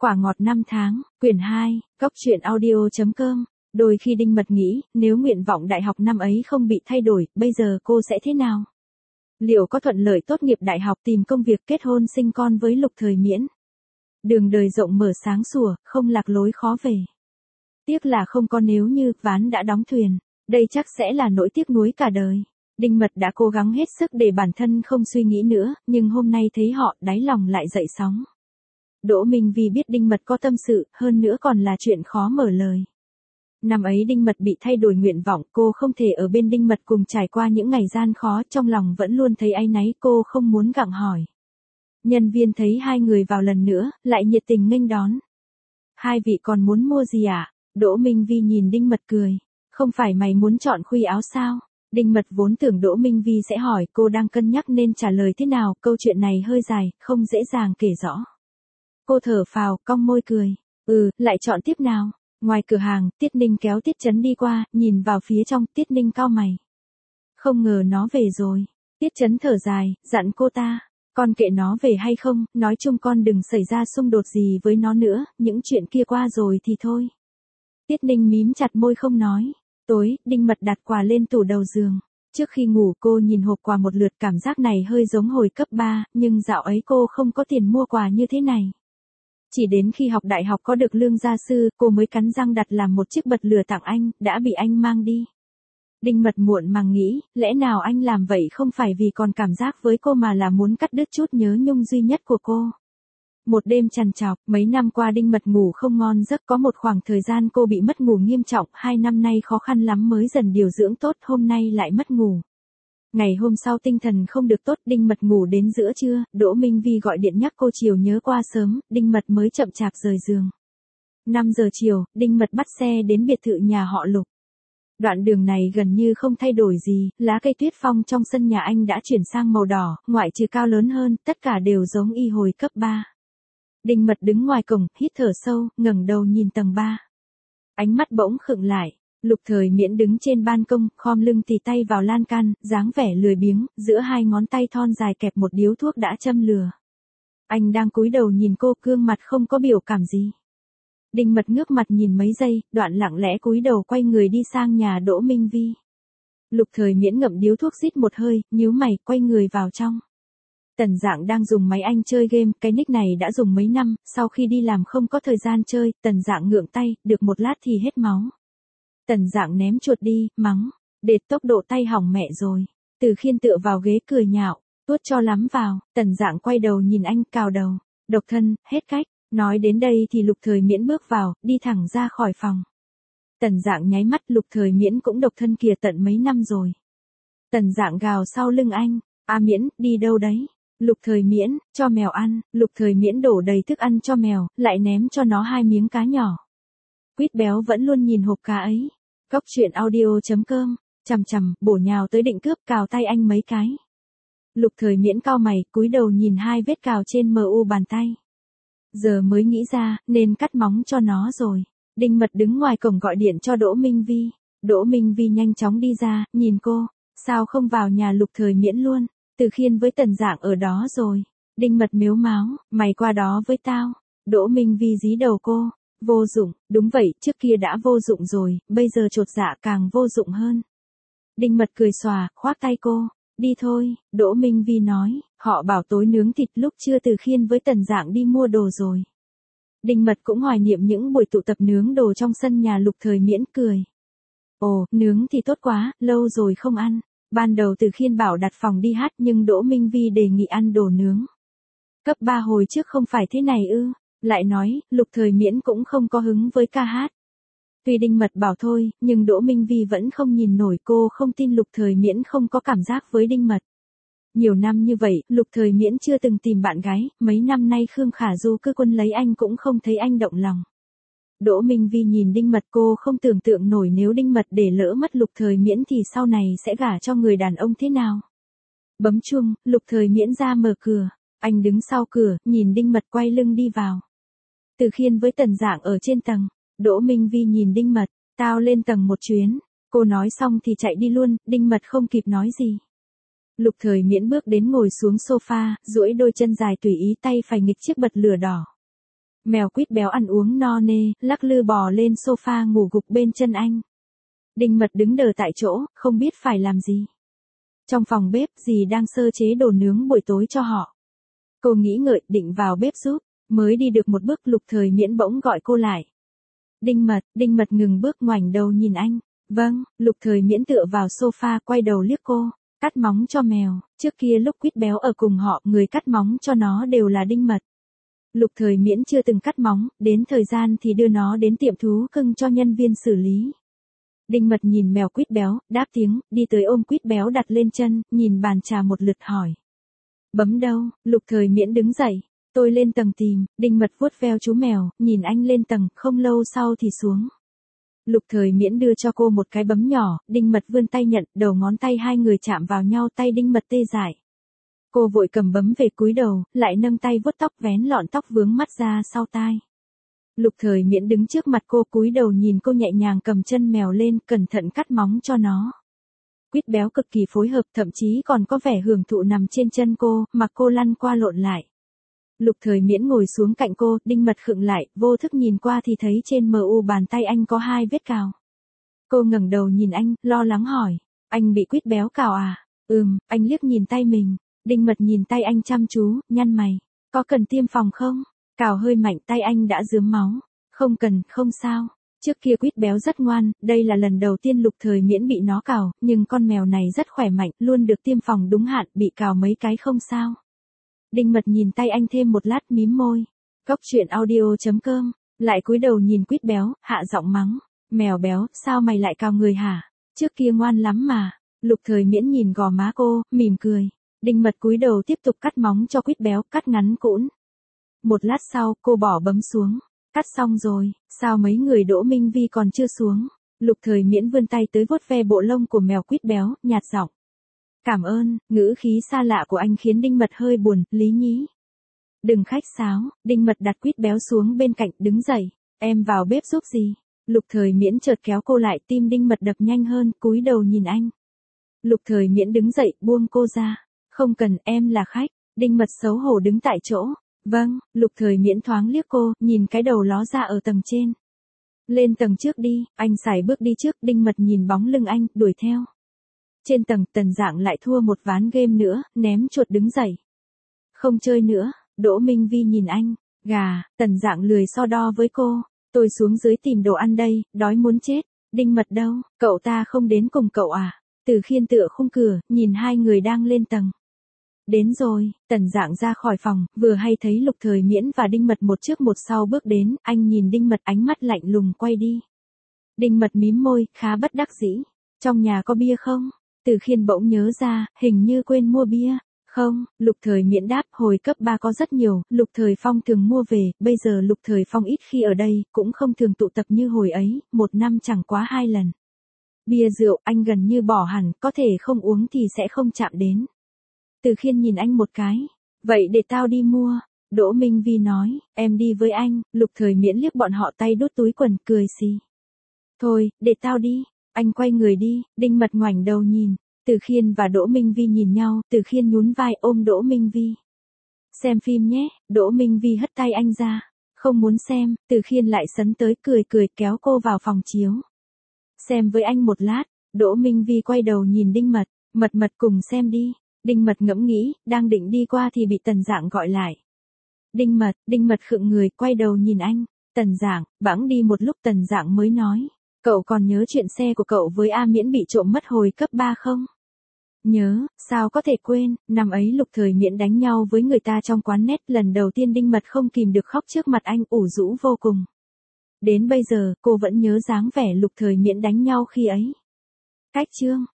Quả ngọt năm tháng, quyển 2, Cốc truyện audio.com. Đôi khi Đinh Mật nghĩ, nếu nguyện vọng đại học năm ấy không bị thay đổi, bây giờ cô sẽ thế nào? Liệu có thuận lợi tốt nghiệp đại học, tìm công việc, kết hôn sinh con với Lục Thời Miễn? Đường đời rộng mở sáng sủa, không lạc lối khó về. Tiếc là không có nếu như, ván đã đóng thuyền. Đây chắc sẽ là nỗi tiếc nuối cả đời. Đinh Mật đã cố gắng hết sức để bản thân không suy nghĩ nữa, nhưng hôm nay thấy họ, đáy lòng lại dậy sóng. Đỗ Minh Vi biết Đinh Mật có tâm sự, hơn nữa còn là chuyện khó mở lời. Năm ấy Đinh Mật bị thay đổi nguyện vọng, cô không thể ở bên Đinh Mật cùng trải qua những ngày gian khó, trong lòng vẫn luôn thấy áy náy, cô không muốn gặng hỏi. Nhân viên thấy hai người vào lần nữa, lại nhiệt tình nghênh đón. Hai vị còn muốn mua gì ạ? Đỗ Minh Vi nhìn Đinh Mật cười. Không phải mày muốn chọn khuy áo sao? Đinh Mật vốn tưởng Đỗ Minh Vi sẽ hỏi, cô đang cân nhắc nên trả lời thế nào, câu chuyện này hơi dài, không dễ dàng kể rõ. Cô thở phào, cong môi cười. Lại chọn tiếp nào. Ngoài cửa hàng, Tiết Ninh kéo Tiết Chấn đi qua, nhìn vào phía trong, Tiết Ninh cau mày. Không ngờ nó về rồi. Tiết Chấn thở dài, dặn cô ta. Con kệ nó về hay không, nói chung con đừng xảy ra xung đột gì với nó nữa, những chuyện kia qua rồi thì thôi. Tiết Ninh mím chặt môi không nói. Tối, Đinh Mật đặt quà lên tủ đầu giường. Trước khi ngủ cô nhìn hộp quà một lượt, cảm giác này hơi giống hồi cấp 3, nhưng dạo ấy cô không có tiền mua quà như thế này. Chỉ đến khi học đại học có được lương gia sư, cô mới cắn răng đặt làm một chiếc bật lửa tặng anh, đã bị anh mang đi. Đinh Mật muộn màng nghĩ, lẽ nào anh làm vậy không phải vì còn cảm giác với cô mà là muốn cắt đứt chút nhớ nhung duy nhất của cô. Một đêm trằn trọc, mấy năm qua Đinh Mật ngủ không ngon giấc, có một khoảng thời gian cô bị mất ngủ nghiêm trọng, 2 năm nay khó khăn lắm mới dần điều dưỡng tốt, hôm nay lại mất ngủ. Ngày hôm sau tinh thần không được tốt, Đinh Mật ngủ đến giữa trưa, Đỗ Minh Vi gọi điện nhắc cô chiều nhớ qua sớm, Đinh Mật mới chậm chạp rời giường. 5 giờ chiều, Đinh Mật bắt xe đến biệt thự nhà họ Lục. Đoạn đường này gần như không thay đổi gì, lá cây tuyết phong trong sân nhà anh đã chuyển sang màu đỏ, ngoại trừ cao lớn hơn, tất cả đều giống y hồi cấp 3. Đinh Mật đứng ngoài cổng, hít thở sâu, ngẩng đầu nhìn tầng 3. Ánh mắt bỗng khựng lại. Lục Thời Miễn đứng trên ban công, khom lưng tì tay vào lan can, dáng vẻ lười biếng, giữa hai ngón tay thon dài kẹp một điếu thuốc đã châm lửa. Anh đang cúi đầu nhìn cô, gương mặt không có biểu cảm gì. Đinh Mật ngước mặt nhìn mấy giây, đoạn lặng lẽ cúi đầu quay người đi sang nhà Đỗ Minh Vi. Lục Thời Miễn ngậm điếu thuốc rít một hơi, nhíu mày, quay người vào trong. Tần Dạng đang dùng máy anh chơi game, cái nick này đã dùng mấy năm, sau khi đi làm không có thời gian chơi, Tần Dạng ngượng tay, được một lát thì hết máu. Tần Dạng ném chuột đi, mắng, đệt tốc độ tay hỏng mẹ rồi. Từ Khiên tựa vào ghế cười nhạo, tuốt cho lắm vào. Tần Dạng quay đầu nhìn anh, cào đầu, độc thân, hết cách. Nói đến đây thì Lục Thời Miễn bước vào, đi thẳng ra khỏi phòng. Tần Dạng nháy mắt, Lục Thời Miễn cũng độc thân kìa, tận mấy năm rồi. Tần Dạng gào sau lưng anh, Miễn, đi đâu đấy? Lục Thời Miễn, cho mèo ăn. Lục Thời Miễn đổ đầy thức ăn cho mèo, lại ném cho nó 2 miếng cá nhỏ. Quýt béo vẫn luôn nhìn hộp cá ấy. Cốc truyện audio.com, chằm chằm, bổ nhào tới định cướp, cào tay anh mấy cái. Lục Thời Miễn cau mày, cúi đầu nhìn 2 vết cào trên mu bàn tay. Giờ mới nghĩ ra, nên cắt móng cho nó rồi. Đinh Mật đứng ngoài cổng gọi điện cho Đỗ Minh Vi. Đỗ Minh Vi nhanh chóng đi ra, nhìn cô, sao không vào nhà Lục Thời Miễn luôn? Từ Khiên với Tần Dạng ở đó rồi. Đinh Mật mếu máo, mày qua đó với tao. Đỗ Minh Vi dí đầu cô. Vô dụng, đúng vậy, trước kia đã vô dụng rồi, bây giờ chột dạ càng vô dụng hơn. Đinh Mật cười xòa, khoác tay cô, đi thôi. Đỗ Minh Vi nói, họ bảo tối nướng thịt, lúc trưa Từ Khiên với Tần Dạng đi mua đồ rồi. Đinh Mật cũng hoài niệm những buổi tụ tập nướng đồ trong sân nhà Lục Thời Miễn, cười. Ồ, nướng thì tốt quá, lâu rồi không ăn. Ban đầu Từ Khiên bảo đặt phòng đi hát, nhưng Đỗ Minh Vi đề nghị ăn đồ nướng. Cấp 3 hồi trước không phải thế này ư? Lại nói, Lục Thời Miễn cũng không có hứng với ca hát. Tuy Đinh Mật bảo thôi, nhưng Đỗ Minh Vi vẫn không nhìn nổi, cô không tin Lục Thời Miễn không có cảm giác với Đinh Mật. Nhiều năm như vậy, Lục Thời Miễn chưa từng tìm bạn gái, mấy năm nay Khương Khả Du cứ quân lấy anh cũng không thấy anh động lòng. Đỗ Minh Vi nhìn Đinh Mật, cô không tưởng tượng nổi nếu Đinh Mật để lỡ mất Lục Thời Miễn thì sau này sẽ gả cho người đàn ông thế nào. Bấm chuông, Lục Thời Miễn ra mở cửa. Anh đứng sau cửa, nhìn Đinh Mật quay lưng đi vào. Từ Khiên với Tần Dạng ở trên tầng. Đỗ Minh Vi nhìn Đinh Mật, tao lên tầng một chuyến. Cô nói xong thì chạy đi luôn, Đinh Mật không kịp nói gì. Lục Thời Miễn bước đến ngồi xuống sofa, duỗi đôi chân dài tùy ý, tay phải nghịch chiếc bật lửa đỏ. Mèo quýt béo ăn uống no nê, lắc lư bò lên sofa ngủ gục bên chân anh. Đinh Mật đứng đờ tại chỗ, không biết phải làm gì. Trong phòng bếp, dì đang sơ chế đồ nướng buổi tối cho họ. Cô nghĩ ngợi, định vào bếp giúp, mới đi được một bước Lục Thời Miễn bỗng gọi cô lại. Đinh Mật ngừng bước ngoảnh đầu nhìn anh. Vâng, Lục Thời Miễn tựa vào sofa quay đầu liếc cô. Cắt móng cho mèo, trước kia lúc quýt béo ở cùng họ, người cắt móng cho nó đều là Đinh Mật. Lục Thời Miễn chưa từng cắt móng, đến thời gian thì đưa nó đến tiệm thú cưng cho nhân viên xử lý. Đinh Mật nhìn mèo quýt béo, đáp tiếng, đi tới ôm quýt béo đặt lên chân, nhìn bàn trà một lượt hỏi. Bấm đâu? Lục Thời Miễn đứng dậy. Tôi lên tầng tìm, Đinh Mật vuốt veo chú mèo, nhìn anh lên tầng, không lâu sau thì xuống. Lục Thời Miễn đưa cho cô một cái bấm nhỏ, Đinh Mật vươn tay nhận, đầu ngón tay hai người chạm vào nhau, tay Đinh Mật tê dại. Cô vội cầm bấm về cúi đầu, lại nâng tay vuốt tóc vén lọn tóc vướng mắt ra sau tai. Lục Thời Miễn đứng trước mặt cô cúi đầu nhìn cô nhẹ nhàng cầm chân mèo lên, cẩn thận cắt móng cho nó. Quýt béo cực kỳ phối hợp, thậm chí còn có vẻ hưởng thụ nằm trên chân cô, mặc cô lăn qua lộn lại. Lục Thời Miễn ngồi xuống cạnh cô, Đinh Mật khựng lại, vô thức nhìn qua thì thấy trên mu bàn tay anh có 2 vết cào. Cô ngẩng đầu nhìn anh, lo lắng hỏi, anh bị quýt béo cào à? Anh liếc nhìn tay mình. Đinh Mật nhìn tay anh chăm chú, nhăn mày. Có cần tiêm phòng không? Cào hơi mạnh, tay anh đã rướm máu. Không cần, không sao. Trước kia quýt béo rất ngoan, đây là lần đầu tiên Lục Thời Miễn bị nó cào, nhưng con mèo này rất khỏe mạnh, luôn được tiêm phòng đúng hạn, bị cào mấy cái không sao. Đinh Mật nhìn tay anh thêm một lát, mím môi. Cóc truyện audio.com, lại cúi đầu nhìn quýt béo, hạ giọng mắng. Mèo béo, sao mày lại cào người hả? Trước kia ngoan lắm mà. Lục Thời Miễn nhìn gò má cô, mỉm cười. Đinh Mật cúi đầu tiếp tục cắt móng cho quýt béo, cắt ngắn cũn. Một lát sau, cô bỏ bấm xuống. Cắt xong rồi, sao mấy người Đỗ Minh Vi còn chưa xuống? Lục Thời Miễn vươn tay tới vuốt ve bộ lông của mèo quýt béo, nhạt giọng. Cảm ơn, ngữ khí xa lạ của anh khiến Đinh Mật hơi buồn, Lý nhí. Đừng khách sáo, Đinh Mật đặt quýt béo xuống bên cạnh, đứng dậy. Em vào bếp giúp gì? Lục Thời Miễn chợt kéo cô lại, tim Đinh Mật đập nhanh hơn, cúi đầu nhìn anh. Lục Thời Miễn đứng dậy, buông cô ra. Không cần, em là khách. Đinh Mật xấu hổ đứng tại chỗ. Vâng, Lục Thời Miễn thoáng liếc cô, nhìn cái đầu ló ra ở tầng trên. Lên tầng trước đi, anh sải bước đi trước, Đinh Mật nhìn bóng lưng anh, đuổi theo. Trên tầng, Tần Dạng lại thua một ván game nữa, ném chuột đứng dậy. Không chơi nữa, Đỗ Minh Vi nhìn anh, gà, Tần Dạng lười so đo với cô. Tôi xuống dưới tìm đồ ăn đây, đói muốn chết. Đinh Mật đâu, cậu ta không đến cùng cậu à? Từ Khiên tựa khung cửa, nhìn hai người đang lên tầng. Đến rồi, Tần Dạng ra khỏi phòng, vừa hay thấy Lục Thời Miễn và Đinh Mật một trước một sau bước đến, anh nhìn Đinh Mật ánh mắt lạnh lùng quay đi. Đinh Mật mím môi, khá bất đắc dĩ. Trong nhà có bia không? Từ Khiên bỗng nhớ ra, hình như quên mua bia. Không, Lục Thời Miễn đáp, hồi cấp 3 có rất nhiều, Lục Thời Phong thường mua về, bây giờ Lục Thời Phong ít khi ở đây, cũng không thường tụ tập như hồi ấy, 1 năm chẳng quá 2 lần. Bia rượu, anh gần như bỏ hẳn, có thể không uống thì sẽ không chạm đến. Từ Khiên nhìn anh một cái. Vậy để tao đi mua. Đỗ Minh Vi nói, em đi với anh. Lục Thời Miễn liếc bọn họ tay đút túi quần, cười xì. Thôi, để tao đi. Anh quay người đi, Đinh Mật ngoảnh đầu nhìn. Từ Khiên và Đỗ Minh Vi nhìn nhau, Từ Khiên nhún vai ôm Đỗ Minh Vi. Xem phim nhé, Đỗ Minh Vi hất tay anh ra. Không muốn xem, Từ Khiên lại sấn tới cười kéo cô vào phòng chiếu. Xem với anh một lát, Đỗ Minh Vi quay đầu nhìn Đinh Mật, Mật cùng xem đi. Đinh Mật ngẫm nghĩ, đang định đi qua thì bị Tần Dạng gọi lại. Đinh Mật khựng người, quay đầu nhìn anh. Tần Dạng, bẵng đi một lúc Tần Dạng mới nói. Cậu còn nhớ chuyện xe của cậu với A Miễn bị trộm mất hồi cấp 3 không? Nhớ, sao có thể quên, năm ấy Lục Thời Miễn đánh nhau với người ta trong quán net, lần đầu tiên Đinh Mật không kìm được khóc trước mặt anh, ủ rũ vô cùng. Đến bây giờ, cô vẫn nhớ dáng vẻ Lục Thời Miễn đánh nhau khi ấy. Cách chương.